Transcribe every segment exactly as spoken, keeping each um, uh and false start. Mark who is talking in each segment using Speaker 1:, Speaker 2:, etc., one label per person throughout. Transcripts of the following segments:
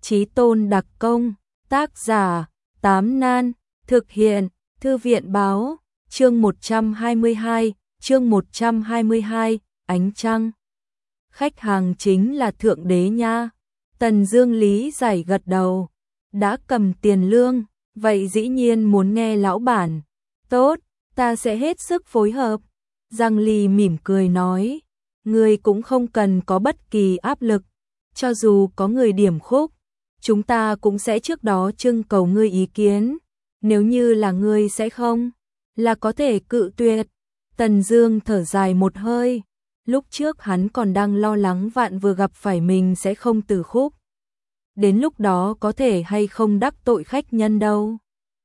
Speaker 1: Chí tôn đặc công, tác giả, Tám Nan, thực hiện, Thư viện báo, chương một trăm hai mươi hai, chương một trăm hai mươi hai, ánh trăng. Khách hàng chính là thượng đế nha. Tần Dương lý giải gật đầu, đã cầm tiền lương, vậy dĩ nhiên muốn nghe lão bản. Tốt, ta sẽ hết sức phối hợp. Giang Ly mỉm cười nói, ngươi cũng không cần có bất kỳ áp lực, cho dù có người điểm khúc, chúng ta cũng sẽ trước đó trưng cầu ngươi ý kiến, nếu như là ngươi sẽ không, là có thể cự tuyệt. Tần Dương thở dài một hơi, lúc trước hắn còn đang lo lắng vạn vừa gặp phải mình sẽ không từ khúc. Đến lúc đó có thể hay không đắc tội khách nhân đâu.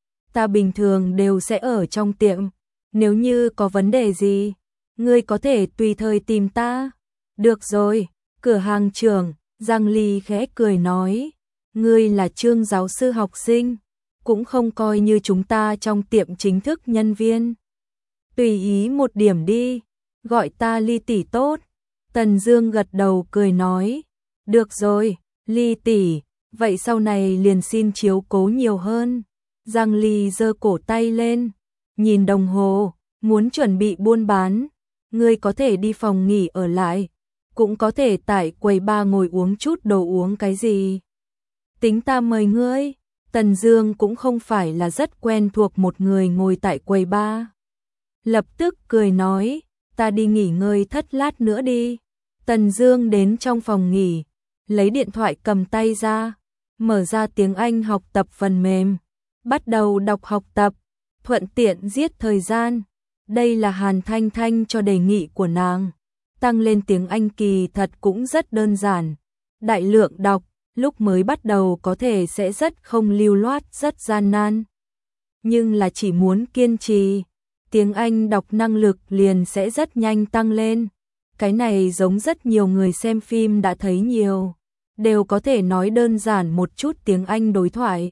Speaker 1: Ta bình thường đều sẽ ở trong tiệm, nếu như có vấn đề gì, ngươi có thể tùy thời tìm ta. Được rồi, cửa hàng trưởng, Giang Ly khẽ cười nói, ngươi là Trương giáo sư học sinh, cũng không coi như chúng ta trong tiệm chính thức nhân viên. Tùy ý một điểm đi, gọi ta Ly tỷ tốt. Tần Dương gật đầu cười nói, được rồi, Ly tỷ, vậy sau này liền xin chiếu cố nhiều hơn. Giang Ly giơ cổ tay lên, nhìn đồng hồ, muốn chuẩn bị buôn bán, ngươi có thể đi phòng nghỉ ở lại, cũng có thể tại quầy bar ngồi uống chút đồ uống cái gì. Tính ta mời ngươi. Tần Dương cũng không phải là rất quen thuộc một người ngồi tại quầy bar. Lập tức cười nói, ta đi nghỉ ngơi thất lát nữa đi. Tần Dương đến trong phòng nghỉ, lấy điện thoại cầm tay ra, mở ra tiếng Anh học tập phần mềm, bắt đầu đọc học tập, thuận tiện giết thời gian. Đây là Hàn Thanh Thanh cho đề nghị của nàng. Tăng lên tiếng Anh kỳ thật cũng rất đơn giản. Đại lượng đọc, lúc mới bắt đầu có thể sẽ rất không lưu loát, rất gian nan. Nhưng là chỉ muốn kiên trì, tiếng Anh đọc năng lực liền sẽ rất nhanh tăng lên. Cái này giống rất nhiều người xem phim đã thấy nhiều, đều có thể nói đơn giản một chút tiếng Anh đối thoại.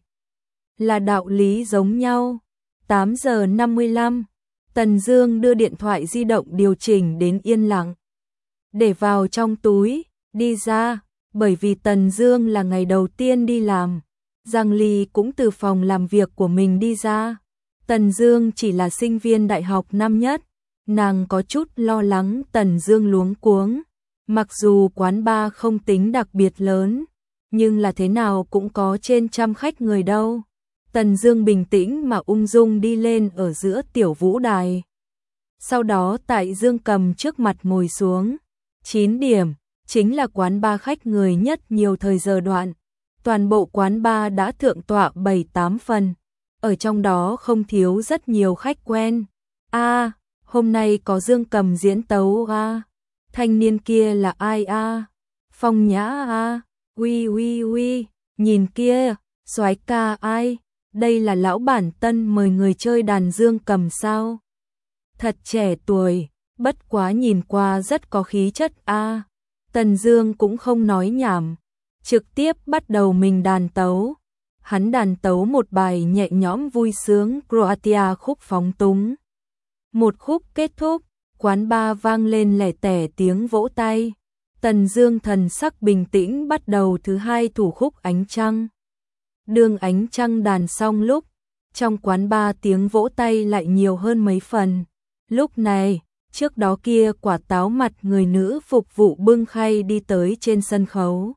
Speaker 1: Là đạo lý giống nhau. tám giờ năm mươi lăm, Tần Dương đưa điện thoại di động điều chỉnh đến yên lặng, để vào trong túi, đi ra. Bởi vì Tần Dương là ngày đầu tiên đi làm, Giang Ly cũng từ phòng làm việc của mình đi ra. Tần Dương chỉ là sinh viên đại học năm nhất, nàng có chút lo lắng Tần Dương luống cuống. Mặc dù quán bar không tính đặc biệt lớn, nhưng là thế nào cũng có trên trăm khách người đâu. Tần Dương bình tĩnh mà ung dung đi lên ở giữa tiểu vũ đài. Sau đó tại Dương Cầm trước mặt ngồi xuống. chín điểm chính là quán bar khách người nhất nhiều thời giờ đoạn. Toàn bộ quán bar đã thượng tọa bảy tám phần, ở trong đó không thiếu rất nhiều khách quen. A, à, hôm nay có Dương Cầm diễn tấu a. À. Thanh niên kia là ai a? À? Phong Nhã a. À? Uy uy uy, nhìn kia, soái ca ai? Đây là lão bản Tân mời người chơi đàn Dương Cầm sao? Thật trẻ tuổi, bất quá nhìn qua rất có khí chất a. À. Tần Dương cũng không nói nhảm, trực tiếp bắt đầu mình đàn tấu. Hắn đàn tấu một bài nhẹ nhõm vui sướng Croatia khúc phóng túng. Một khúc kết thúc, quán bar vang lên lẻ tẻ tiếng vỗ tay. Tần Dương thần sắc bình tĩnh bắt đầu thứ hai thủ khúc Ánh Trăng. Đường Ánh Trăng đàn xong lúc, trong quán bar tiếng vỗ tay lại nhiều hơn mấy phần. Lúc này, trước đó kia quả táo mặt người nữ phục vụ bưng khay đi tới trên sân khấu,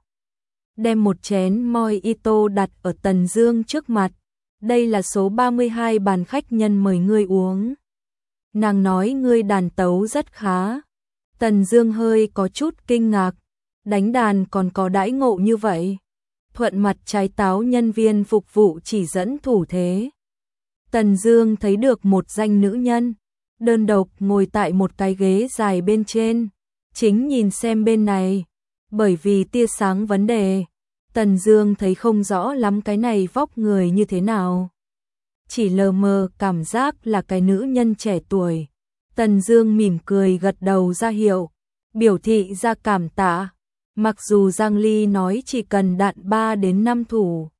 Speaker 1: đem một chén mojito đặt ở Tần Dương trước mặt. Đây là số ba mươi hai bàn khách nhân mời ngươi uống. Nàng nói ngươi đàn tấu rất khá. Tần Dương hơi có chút kinh ngạc, đánh đàn còn có đãi ngộ như vậy. Thuận mặt trái táo nhân viên phục vụ chỉ dẫn thủ thế. Tần Dương thấy được một danh nữ nhân, đơn độc ngồi tại một cái ghế dài bên trên, chính nhìn xem bên này. Bởi vì tia sáng vấn đề, Tần Dương thấy không rõ lắm cái này vóc người như thế nào. Chỉ lờ mờ cảm giác là cái nữ nhân trẻ tuổi. Tần Dương mỉm cười gật đầu ra hiệu, biểu thị ra cảm tạ. Mặc dù Giang Ly nói chỉ cần đạn ba đến năm thủ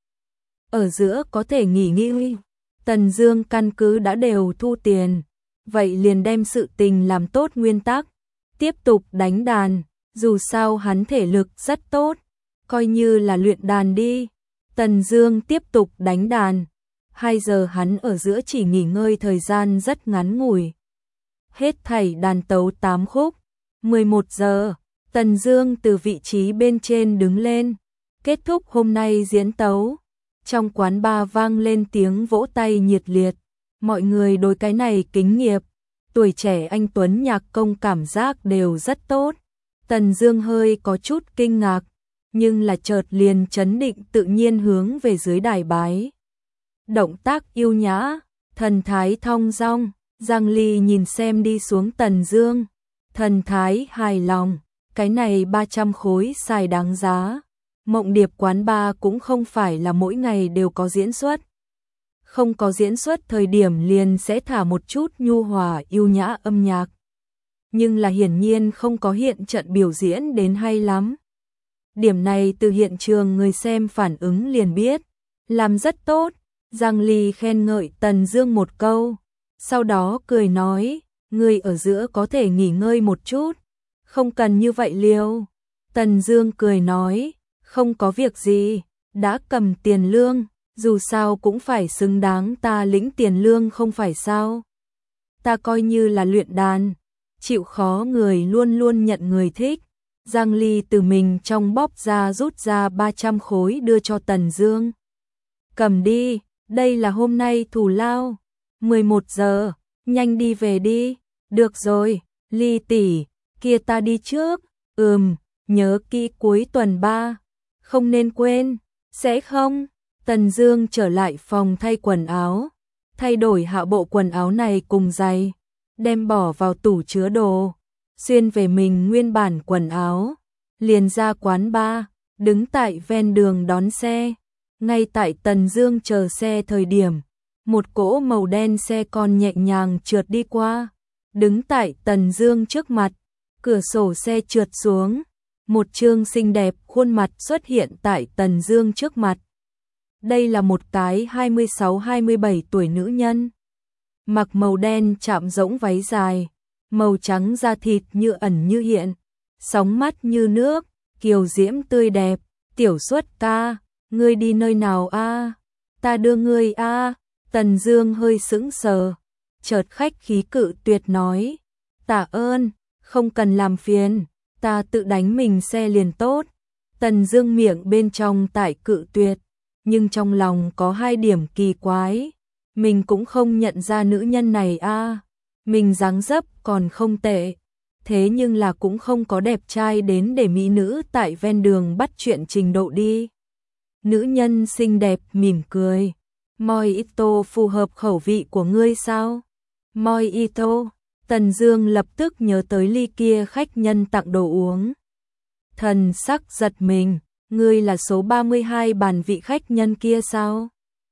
Speaker 1: ở giữa có thể nghỉ ngơi, Tần Dương căn cứ đã đều thu tiền, vậy liền đem sự tình làm tốt nguyên tắc, tiếp tục đánh đàn. Dù sao hắn thể lực rất tốt, coi như là luyện đàn đi. Tần Dương tiếp tục đánh đàn. Hai giờ hắn ở giữa chỉ nghỉ ngơi thời gian rất ngắn ngủi. Hết thảy đàn tấu tám khúc. mười một giờ, Tần Dương từ vị trí bên trên đứng lên, kết thúc hôm nay diễn tấu. Trong quán bar vang lên tiếng vỗ tay nhiệt liệt. Mọi người đối cái này kính nghiệp. Tuổi trẻ anh tuấn nhạc công cảm giác đều rất tốt. Tần Dương hơi có chút kinh ngạc, nhưng là chợt liền trấn định tự nhiên hướng về dưới đài bái. Động tác yêu nhã, thần thái thong dong. Giang Ly nhìn xem đi xuống Tần Dương, thần thái hài lòng, cái này ba trăm khối xài đáng giá. Mộng Điệp quán bar cũng không phải là mỗi ngày đều có diễn xuất. Không có diễn xuất thời điểm liền sẽ thả một chút nhu hòa yêu nhã âm nhạc. Nhưng là hiển nhiên không có hiện trận biểu diễn đến hay lắm. Điểm này từ hiện trường người xem phản ứng liền biết, làm rất tốt. Giang Ly khen ngợi Tần Dương một câu, sau đó cười nói, người ở giữa có thể nghỉ ngơi một chút, không cần như vậy liêu. Tần Dương cười nói, không có việc gì, đã cầm tiền lương, dù sao cũng phải xứng đáng ta lĩnh tiền lương không phải sao. Ta coi như là luyện đàn, chịu khó người luôn luôn nhận người thích. Giang Ly từ mình trong bóp ra rút ra ba trăm khối đưa cho Tần Dương. Cầm đi, đây là hôm nay thù lao. mười một giờ, nhanh đi về đi. Được rồi, Ly tỷ, kia ta đi trước. Ừm, nhớ kỹ cuối tuần ba. Không nên quên. Sẽ không? Tần Dương trở lại phòng thay quần áo, thay đổi hạ bộ quần áo này cùng giày, đem bỏ vào tủ chứa đồ, xuyên về mình nguyên bản quần áo, liền ra quán bar, đứng tại ven đường đón xe. Ngay tại Tần Dương chờ xe thời điểm, một cỗ màu đen xe con nhẹ nhàng trượt đi qua, đứng tại Tần Dương trước mặt, cửa sổ xe trượt xuống, một trương xinh đẹp khuôn mặt xuất hiện tại Tần Dương trước mặt. Đây là một cái hai mươi sáu hai mươi bảy tuổi nữ nhân, mặc màu đen chạm rỗng váy dài, màu trắng da thịt như ẩn như hiện, sóng mắt như nước, kiều diễm tươi đẹp. Tiểu Xuất ca, ngươi đi nơi nào a? Ta đưa ngươi a. Tần Dương hơi sững sờ, chợt khách khí cự tuyệt nói, tạ ơn, không cần làm phiền, ta tự đánh mình xe liền tốt. Tần Dương miệng bên trong tại cự tuyệt, nhưng trong lòng có hai điểm kỳ quái, mình cũng không nhận ra nữ nhân này a, mình dáng dấp còn không tệ, thế nhưng là cũng không có đẹp trai đến để mỹ nữ tại ven đường bắt chuyện trình độ đi. Nữ nhân xinh đẹp mỉm cười, Mojito phù hợp khẩu vị của ngươi sao? Mojito, Tần Dương lập tức nhớ tới ly kia khách nhân tặng đồ uống. Thần sắc giật mình, ngươi là số ba mươi hai bàn vị khách nhân kia sao?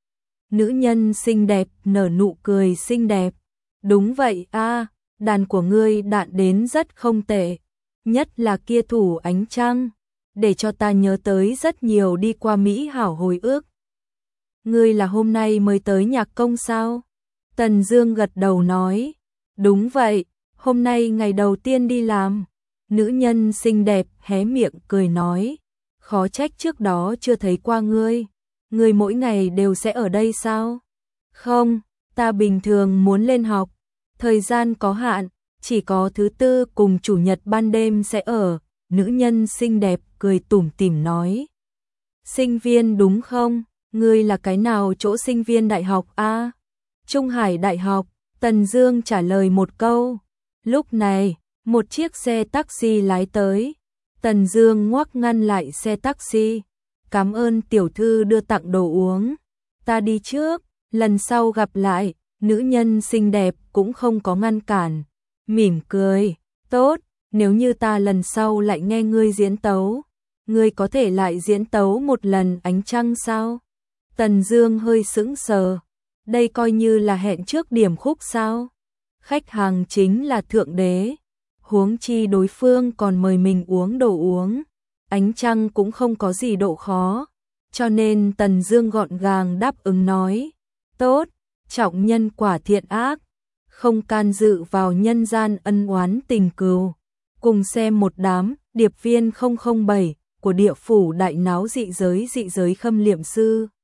Speaker 1: Nữ nhân xinh đẹp nở nụ cười xinh đẹp, đúng vậy a, đàn của ngươi đạn đến rất không tệ, nhất là kia thủ ánh trăng, để cho ta nhớ tới rất nhiều đi qua mỹ hảo hồi ức. Ngươi là hôm nay mới tới nhạc công sao? Tần Dương gật đầu nói, đúng vậy, hôm nay ngày đầu tiên đi làm. Nữ nhân xinh đẹp hé miệng cười nói, khó trách trước đó chưa thấy qua ngươi, ngươi mỗi ngày đều sẽ ở đây sao? Không, ta bình thường muốn lên học, thời gian có hạn, chỉ có thứ tư cùng chủ nhật ban đêm sẽ ở. Nữ nhân xinh đẹp cười tủm tỉm nói, sinh viên đúng không? Ngươi là cái nào chỗ sinh viên đại học a? Trung Hải Đại học. Tần Dương trả lời một câu. Lúc này, một chiếc xe taxi lái tới. Tần Dương ngoắc ngăn lại xe taxi. Cảm ơn tiểu thư đưa tặng đồ uống. Ta đi trước, lần sau gặp lại. Nữ nhân xinh đẹp cũng không có ngăn cản, mỉm cười, tốt, nếu như ta lần sau lại nghe ngươi diễn tấu, ngươi có thể lại diễn tấu một lần ánh trăng sao? Tần Dương hơi sững sờ, đây coi như là hẹn trước điểm khúc sao? Khách hàng chính là thượng đế, huống chi đối phương còn mời mình uống đồ uống, ánh trăng cũng không có gì độ khó, cho nên Tần Dương gọn gàng đáp ứng nói, tốt, trọng nhân quả thiện ác, không can dự vào nhân gian ân oán tình cừu. Cùng xem một đám điệp viên không không bảy của của địa phủ đại náo dị giới dị giới khâm liệm sư.